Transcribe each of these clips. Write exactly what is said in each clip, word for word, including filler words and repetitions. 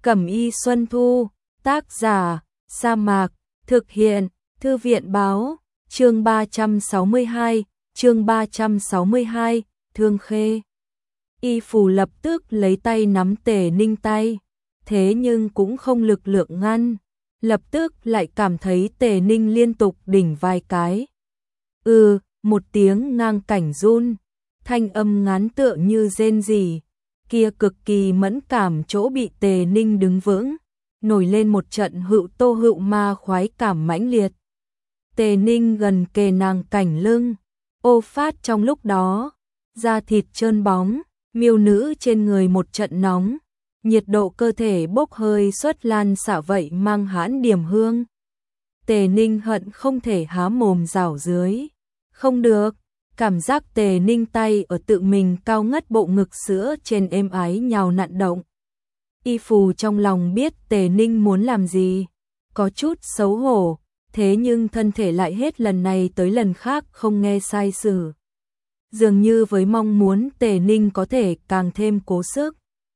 Cẩm y Xuân Thu, tác giả, Sa Mạc, thực hiện, Thư viện báo, chương ba trăm sáu mươi hai, chương ba trăm sáu mươi hai, Thương Khê. Y Phù lập tức lấy tay nắm Tề Ninh tay, thế nhưng cũng không lực lượng ngăn, lập tức lại cảm thấy Tề Ninh liên tục đỉnh vài cái. Ừ, một tiếng ngang cảnh run, thanh âm ngắn tựa như rên rỉ, kia cực kỳ mẫn cảm chỗ bị Tề Ninh đứng vững, nổi lên một trận hữu tô hữu ma khoái cảm mãnh liệt. Tề Ninh gần kề nàng cảnh lưng, ô phát trong lúc đó, da thịt trơn bóng, miêu nữ trên người một trận nóng, nhiệt độ cơ thể bốc hơi xuất lan xả vậy mang hãn điểm hương. Tề Ninh hận không thể há mồm rảo dưới, không được, cảm giác Tề Ninh tay ở tự mình cao ngất bộ ngực sữa trên êm ái nhào nặn động. Y Phù trong lòng biết Tề Ninh muốn làm gì, có chút xấu hổ, thế nhưng thân thể lại hết lần này tới lần khác không nghe sai sử. Dường như với mong muốn Tề Ninh có thể càng thêm cố sức.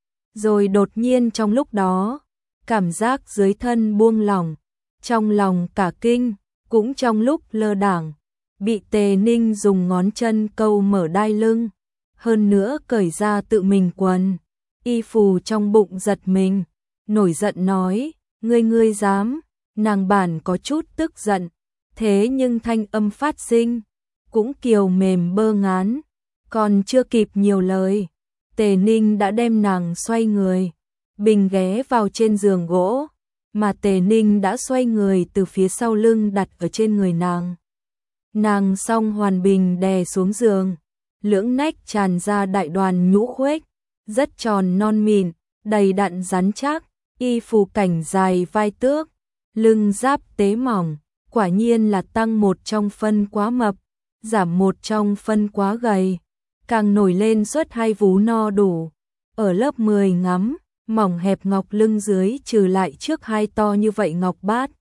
Rồi đột nhiên trong lúc đó, cảm giác dưới thân buông lỏng, trong lòng cả kinh, cũng trong lúc lơ đảng, bị Tề Ninh dùng ngón chân câu mở đai lưng, hơn nữa cởi ra tự mình quần. Y Phù trong bụng giật mình, nổi giận nói, ngươi ngươi dám, nàng bản có chút tức giận, thế nhưng thanh âm phát sinh, cũng kiều mềm bơ ngán, còn chưa kịp nhiều lời, Tề Ninh đã đem nàng xoay người, bình ghé vào trên giường gỗ, mà Tề Ninh đã xoay người từ phía sau lưng đặt ở trên người nàng. Nàng song hoàn bình đè xuống giường, lưỡng nách tràn ra đại đoàn nhũ khuếch, rất tròn non mịn, đầy đặn rắn chắc, Y Phù cảnh dài vai tước, lưng giáp tế mỏng, quả nhiên là tăng một trong phân quá mập, giảm một trong phân quá gầy, càng nổi lên suốt hai vú no đủ. Ở lớp mười ngắm, mỏng hẹp ngọc lưng dưới trừ lại trước hai to như vậy ngọc bát.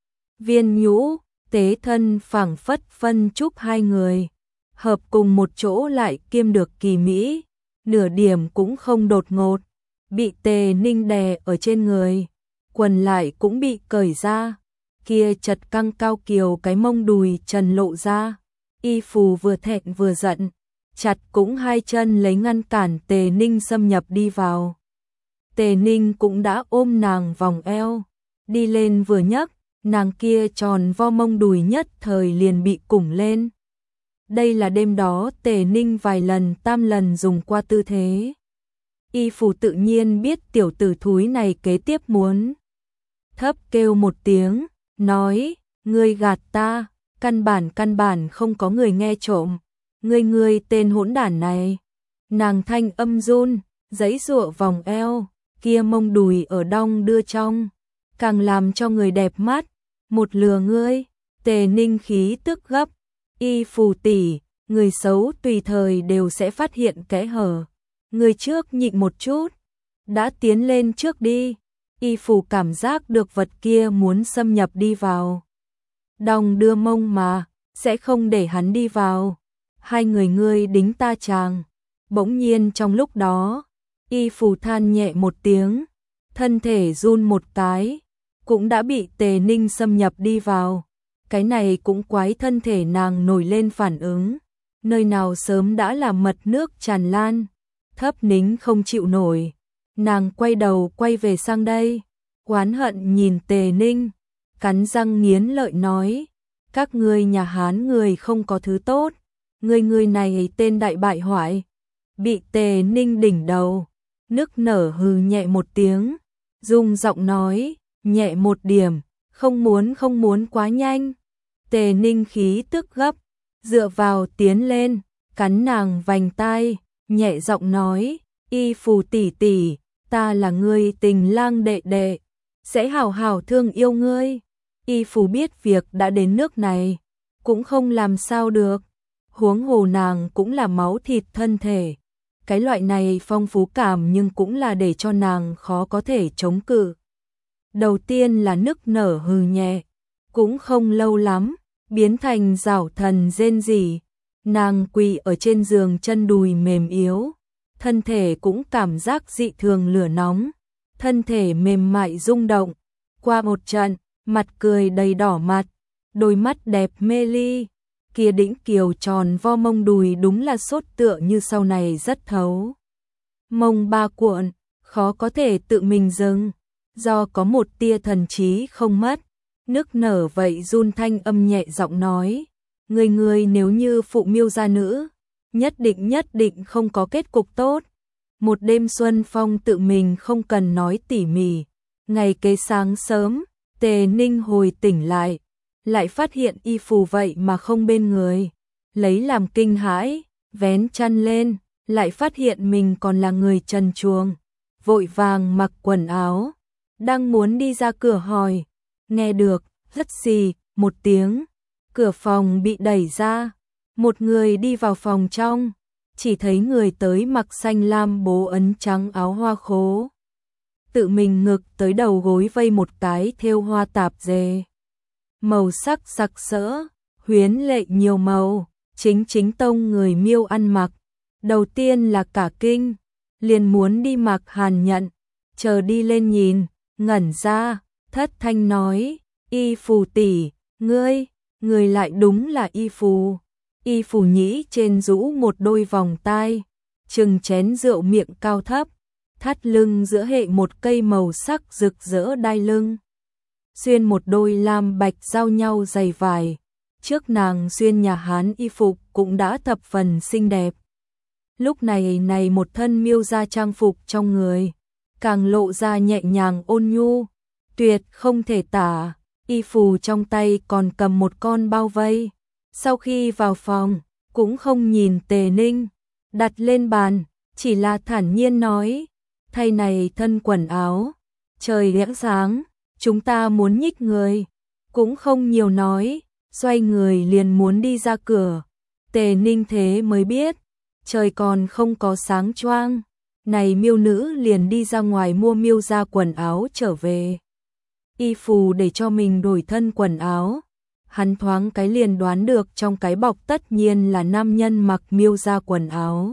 Viên nhũ, tế thân phảng phất phân chúc hai người, hợp cùng một chỗ lại kiêm được kỳ mỹ, nửa điểm cũng không đột ngột, bị Tề Ninh đè ở trên người, quần lại cũng bị cởi ra, kia chật căng cao kiều cái mông đùi trần lộ ra. Y Phù vừa thẹn vừa giận, chặt cũng hai chân lấy ngăn cản Tề Ninh xâm nhập đi vào. Tề Ninh cũng đã ôm nàng vòng eo, đi lên vừa nhấc, nàng kia tròn vo mông đùi nhất thời liền bị củng lên. Đây là đêm đó Tề Ninh vài lần tam lần dùng qua tư thế. Y Phù tự nhiên biết tiểu tử thúi này kế tiếp muốn. Thấp kêu một tiếng, nói, ngươi gạt ta, căn bản căn bản không có người nghe trộm, ngươi ngươi tên hỗn đản này. Nàng thanh âm run, giãy giụa vòng eo, kia mông đùi ở đong đưa trong, càng làm cho người đẹp mắt, một lừa ngươi. Tề Ninh khí tức gấp, Y Phù tỷ, người xấu tùy thời đều sẽ phát hiện kẽ hở, người trước nhịn một chút, đã tiến lên trước đi. Y Phù cảm giác được vật kia muốn xâm nhập đi vào, đong đưa mông mà, sẽ không để hắn đi vào. Hai người ngươi đính ta chàng. Bỗng nhiên trong lúc đó, Y Phù than nhẹ một tiếng, thân thể run một cái, cũng đã bị Tề Ninh xâm nhập đi vào. Cái này cũng quái thân thể nàng nổi lên phản ứng, nơi nào sớm đã là mật nước tràn lan, thấp nính không chịu nổi. Nàng quay đầu quay về sang đây, oán hận nhìn Tề Ninh, cắn răng nghiến lợi nói, các ngươi nhà Hán người không có thứ tốt, ngươi ngươi này tên đại bại hoại. Bị Tề Ninh đỉnh đầu, nức nở hừ nhẹ một tiếng, rung giọng nói, nhẹ một điểm, không muốn không muốn quá nhanh. Tề Ninh khí tức gấp, dựa vào tiến lên, cắn nàng vành tai, nhẹ giọng nói, Y Phù tỷ tỷ, ta là ngươi tình lang đệ đệ, sẽ hảo hảo thương yêu ngươi. Y Phù biết việc đã đến nước này, cũng không làm sao được, huống hồ nàng cũng là máu thịt thân thể. Cái loại này phong phú cảm nhưng cũng là để cho nàng khó có thể chống cự. Đầu tiên là nức nở hừ nhẹ, cũng không lâu lắm, biến thành rảo thần rên rỉ. Nàng quỳ ở trên giường chân đùi mềm yếu, thân thể cũng cảm giác dị thường lửa nóng, thân thể mềm mại rung động. Qua một trận, mặt cười đầy đỏ mặt, đôi mắt đẹp mê ly, kia đĩnh kiều tròn vo mông đùi đúng là sốt tựa như sau này rất thấu. Mông ba cuộn, khó có thể tự mình dừng, do có một tia thần trí không mất, nức nở vậy run thanh âm nhẹ giọng nói, người người nếu như phụ Miêu gia nữ, nhất định nhất định không có kết cục tốt. Một đêm xuân phong tự mình không cần nói tỉ mỉ, ngày kế sáng sớm, Tề Ninh hồi tỉnh lại, lại phát hiện y phù vậy mà không bên người, lấy làm kinh hãi, vén chăn lên, lại phát hiện mình còn là người trần truồng, vội vàng mặc quần áo, đang muốn đi ra cửa hỏi, nghe được, hất xì, một tiếng, cửa phòng bị đẩy ra, một người đi vào phòng trong, chỉ thấy người tới mặc xanh lam bố ấn trắng áo hoa khố. Tự mình ngực tới đầu gối vây một cái thêu hoa tạp dề. Màu sắc sặc sỡ, huyến lệ nhiều màu, chính chính tông người Miêu ăn mặc. Đầu tiên là cả kinh, liền muốn đi mặc hàn nhận, chờ đi lên nhìn, ngẩn ra, thất thanh nói, y phù tỷ, ngươi, người lại đúng là y phù. Y phù nhĩ trên rũ một đôi vòng tai, chừng chén rượu miệng cao thấp, thắt lưng giữa hệ một cây màu sắc rực rỡ đai lưng. Xuyên một đôi lam bạch giao nhau dày vải, trước nàng xuyên nhà Hán y phục cũng đã thập phần xinh đẹp. Lúc này này một thân Miêu gia trang phục trong người, càng lộ ra nhẹ nhàng ôn nhu, tuyệt không thể tả, y phù trong tay còn cầm một con bao vây. Sau khi vào phòng, cũng không nhìn Tề Ninh, đặt lên bàn, chỉ là thản nhiên nói, thay này thân quần áo, trời lẽng sáng, chúng ta muốn nhích người, cũng không nhiều nói, xoay người liền muốn đi ra cửa. Tề Ninh thế mới biết, trời còn không có sáng choang, này Miêu nữ liền đi ra ngoài mua Miêu gia quần áo trở về. Y phù để cho mình đổi thân quần áo. Hắn thoáng cái liền đoán được trong cái bọc tất nhiên là nam nhân mặc Miêu gia quần áo.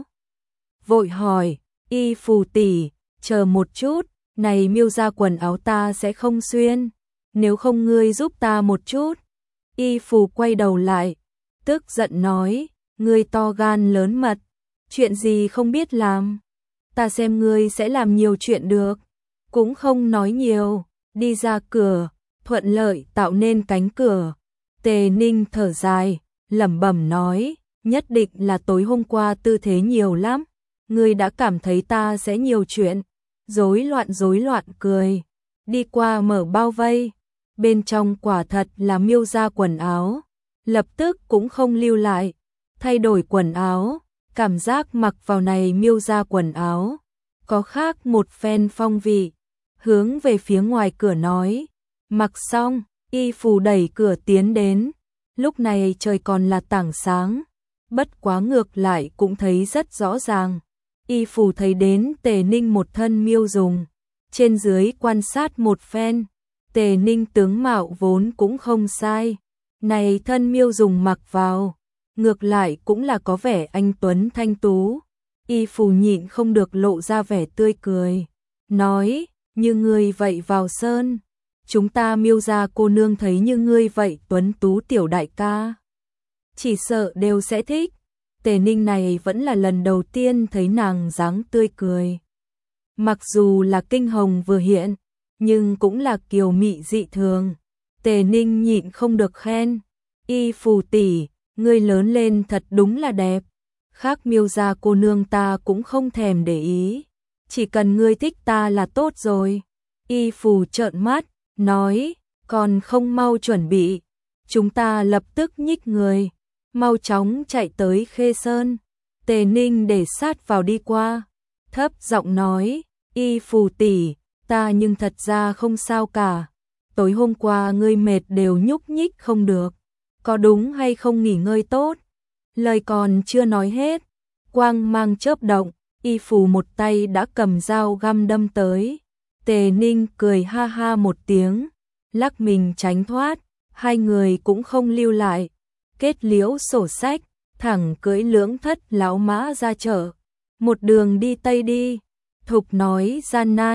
Vội hỏi, y phù tỷ, chờ một chút, này Miêu gia quần áo ta sẽ không xuyên, nếu không ngươi giúp ta một chút. Y phù quay đầu lại, tức giận nói, ngươi to gan lớn mật, chuyện gì không biết làm, ta xem ngươi sẽ làm nhiều chuyện được, cũng không nói nhiều, đi ra cửa, thuận lợi tạo nên cánh cửa. Tề Ninh thở dài, lẩm bẩm nói, nhất định là tối hôm qua tư thế nhiều lắm, ngươi đã cảm thấy ta sẽ nhiều chuyện, rối loạn rối loạn cười, đi qua mở bao vây, bên trong quả thật là Miêu gia quần áo, lập tức cũng không lưu lại, thay đổi quần áo, cảm giác mặc vào này Miêu gia quần áo, có khác một phen phong vị, hướng về phía ngoài cửa nói, mặc xong. Y phù đẩy cửa tiến đến, lúc này trời còn là tảng sáng, bất quá ngược lại cũng thấy rất rõ ràng. Y phù thấy đến Tề Ninh một thân Miêu dùng, trên dưới quan sát một phen, Tề Ninh tướng mạo vốn cũng không sai, này thân Miêu dùng mặc vào, ngược lại cũng là có vẻ anh tuấn thanh tú. Y phù nhịn không được lộ ra vẻ tươi cười, nói, như người vậy vào sơn. Chúng ta Miêu gia cô nương thấy như ngươi vậy tuấn tú tiểu đại ca, chỉ sợ đều sẽ thích. Tề Ninh này vẫn là lần đầu tiên thấy nàng dáng tươi cười. Mặc dù là kinh hồng vừa hiện, nhưng cũng là kiều mị dị thường. Tề Ninh nhịn không được khen, y phù tỷ, ngươi lớn lên thật đúng là đẹp. Khác Miêu gia cô nương ta cũng không thèm để ý, chỉ cần ngươi thích ta là tốt rồi. Y phù trợn mắt, nói, còn không mau chuẩn bị, chúng ta lập tức nhích người, mau chóng chạy tới Khê Sơn. Tề Ninh để sát vào đi qua, thấp giọng nói, y phù tỷ, ta nhưng thật ra không sao cả, tối hôm qua ngươi mệt đều nhúc nhích không được, có đúng hay không nghỉ ngơi tốt? Lời còn chưa nói hết, quang mang chớp động, y phù một tay đã cầm dao găm đâm tới. Tề Ninh cười ha ha một tiếng, lắc mình tránh thoát, hai người cũng không lưu lại, kết liễu sổ sách, thẳng cưỡi lưỡng thất lão mã ra chợ, một đường đi tây đi, thục nói gian nan,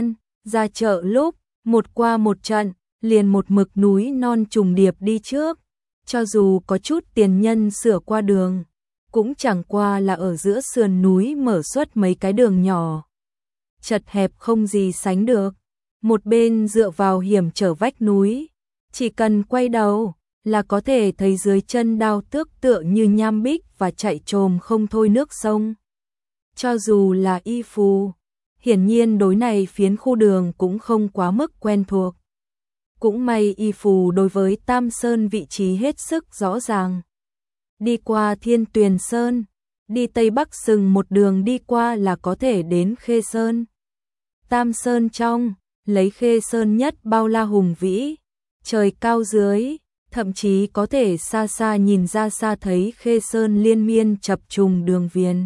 Ra chợ lúc, một qua một trận, liền một mực núi non trùng điệp đi trước, cho dù có chút tiền nhân sửa qua đường, cũng chẳng qua là ở giữa sườn núi mở xuất mấy cái đường nhỏ. Chật hẹp không gì sánh được, một bên dựa vào hiểm trở vách núi, chỉ cần quay đầu là có thể thấy dưới chân đao tước tựa như nham bích và chạy trồm không thôi nước sông. Cho dù là Y Phù, hiển nhiên đối này phiến khu đường cũng không quá mức quen thuộc. Cũng may Y Phù đối với Tam Sơn vị trí hết sức rõ ràng. Đi qua Thiên Tuyền Sơn, đi Tây Bắc Sừng một đường đi qua là có thể đến Khê Sơn. Tam Sơn trong, lấy Khê Sơn nhất bao la hùng vĩ, trời cao dưới, thậm chí có thể xa xa nhìn ra xa thấy Khê Sơn liên miên chập trùng đường viền.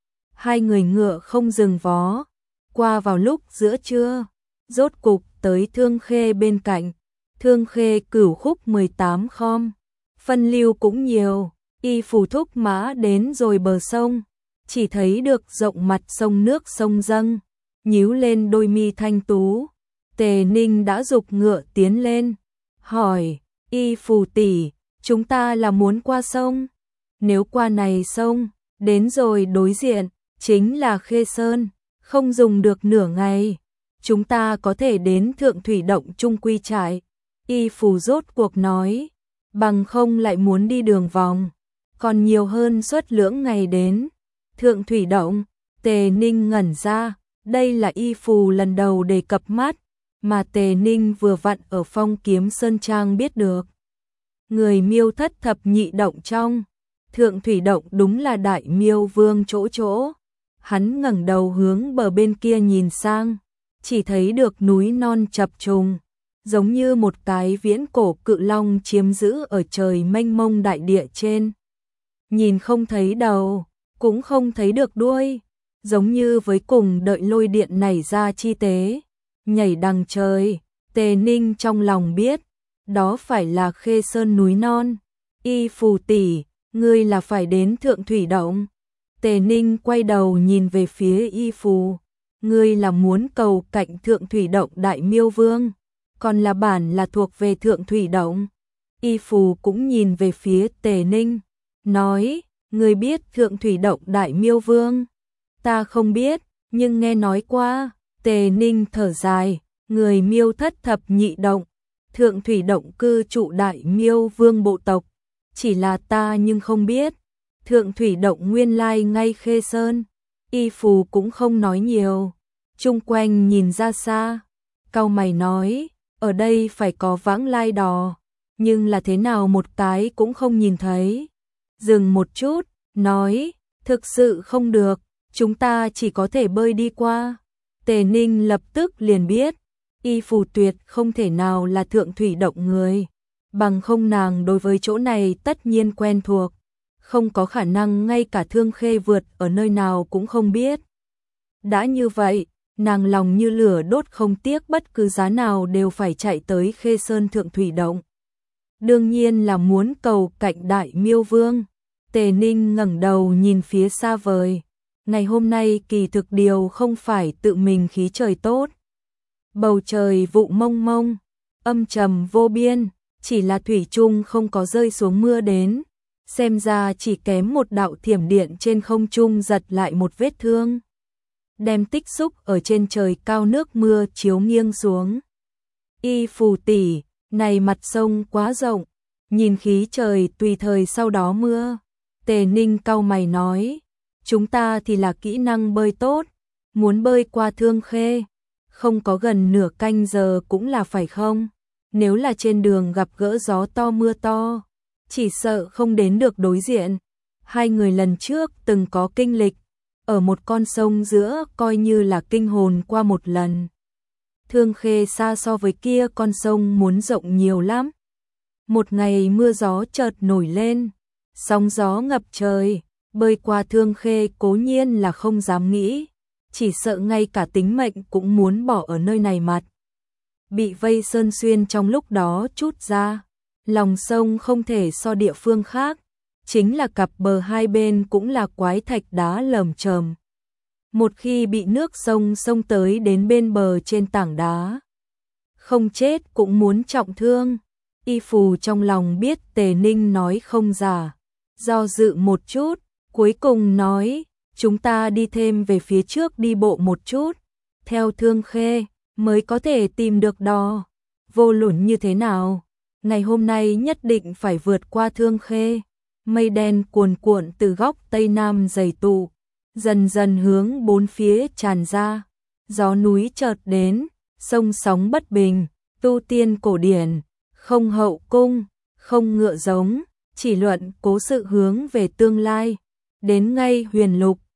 Hai người ngựa không dừng vó, qua vào lúc giữa trưa, rốt cục tới Thương Khê bên cạnh. Thương Khê cửu khúc mười tám khom, phân lưu cũng nhiều, Y Phù thúc mã đến rồi bờ sông, chỉ thấy được rộng mặt sông nước sông dâng, nhíu lên đôi mi thanh tú. Tề Ninh đã giục ngựa tiến lên, hỏi, Y Phù tỷ, chúng ta là muốn qua sông? Nếu qua này sông, đến rồi đối diện, chính là Khê Sơn, không dùng được nửa ngày, chúng ta có thể đến Thượng Thủy Động Trung Quy Trại. Y Phù rốt cuộc nói, bằng không lại muốn đi đường vòng, còn nhiều hơn suốt lưỡng ngày đến. Thượng Thủy Động, Tề Ninh ngẩn ra, đây là Y Phù lần đầu đề cập mắt, mà Tề Ninh vừa vặn ở Phong Kiếm Sơn Trang biết được. Người Miêu thất thập nhị động trong, Thượng Thủy Động đúng là Đại Miêu Vương chỗ chỗ. Hắn ngẩng đầu hướng bờ bên kia nhìn sang, chỉ thấy được núi non chập trùng, giống như một cái viễn cổ cự long chiếm giữ ở trời mênh mông đại địa trên. Nhìn không thấy đầu, cũng không thấy được đuôi, giống như với cùng đợi lôi điện nảy ra chi tế, nhảy đằng trời. Tề Ninh trong lòng biết, đó phải là Khê Sơn núi non. Y Phù tỷ, ngươi là phải đến Thượng Thủy Động. Tề Ninh quay đầu nhìn về phía Y Phù, ngươi là muốn cầu cạnh Thượng Thủy Động Đại Miêu Vương, còn là bản là thuộc về Thượng Thủy Động. Y Phù cũng nhìn về phía Tề Ninh, nói, ngươi biết Thượng Thủy Động Đại Miêu Vương? Ta không biết, nhưng nghe nói qua. Tề Ninh thở dài, người Miêu thất thập nhị động, Thượng Thủy Động cư trụ Đại Miêu Vương bộ tộc, chỉ là ta nhưng không biết. Thượng Thủy Động nguyên lai ngay Khê Sơn. Y Phù cũng không nói nhiều, chung quanh nhìn ra xa, cau mày nói, ở đây phải có vãng lai đò, nhưng là thế nào một cái cũng không nhìn thấy. Dừng một chút, nói, thực sự không được, chúng ta chỉ có thể bơi đi qua. Tề Ninh lập tức liền biết, Y Phù tuyệt không thể nào là Thượng Thủy Động người, bằng không nàng đối với chỗ này tất nhiên quen thuộc, không có khả năng ngay cả Thương Khê vượt ở nơi nào cũng không biết. Đã như vậy, nàng lòng như lửa đốt không tiếc bất cứ giá nào đều phải chạy tới Khê Sơn Thượng Thủy Động. Đương nhiên là muốn cầu cạnh Đại Miêu Vương. Tề Ninh ngẩng đầu nhìn phía xa vời. Ngày hôm nay kỳ thực điều không phải tự mình khí trời tốt. Bầu trời vụ mông mông, âm trầm vô biên, chỉ là thủy chung không có rơi xuống mưa đến. Xem ra chỉ kém một đạo thiểm điện trên không trung giật lại một vết thương, đem tích xúc ở trên trời cao nước mưa chiếu nghiêng xuống. Y Phù tỷ, này mặt sông quá rộng, nhìn khí trời tùy thời sau đó mưa. Tề Ninh cau mày nói, chúng ta thì là kỹ năng bơi tốt, muốn bơi qua Thương Khê, không có gần nửa canh giờ cũng là phải không? Nếu là trên đường gặp gỡ gió to mưa to, chỉ sợ không đến được đối diện. Hai người lần trước từng có kinh lịch, ở một con sông giữa coi như là kinh hồn qua một lần. Thương Khê xa so với kia con sông muốn rộng nhiều lắm. Một ngày mưa gió chợt nổi lên, sóng gió ngập trời, bơi qua Thương Khê cố nhiên là không dám nghĩ, chỉ sợ ngay cả tính mệnh cũng muốn bỏ ở nơi này mặt. Bị vây sơn xuyên trong lúc đó chút ra, lòng sông không thể so địa phương khác, chính là cặp bờ hai bên cũng là quái thạch đá lởm chởm. một khi bị nước sông xông tới đến bên bờ trên tảng đá, không chết cũng muốn trọng thương. Y Phù trong lòng biết Tề Ninh nói không giả, do dự một chút, cuối cùng nói, chúng ta đi thêm về phía trước đi bộ một chút, theo Thương Khê, mới có thể tìm được đò. Vô luận như thế nào, ngày hôm nay nhất định phải vượt qua Thương Khê. Mây đen cuồn cuộn từ góc tây nam dày tụ, dần dần hướng bốn phía tràn ra. Gió núi chợt đến, sông sóng bất bình, tu tiên cổ điển, không hậu cung, không ngựa giống, chỉ luận cố sự hướng về tương lai. Đến ngay Huyền Lục,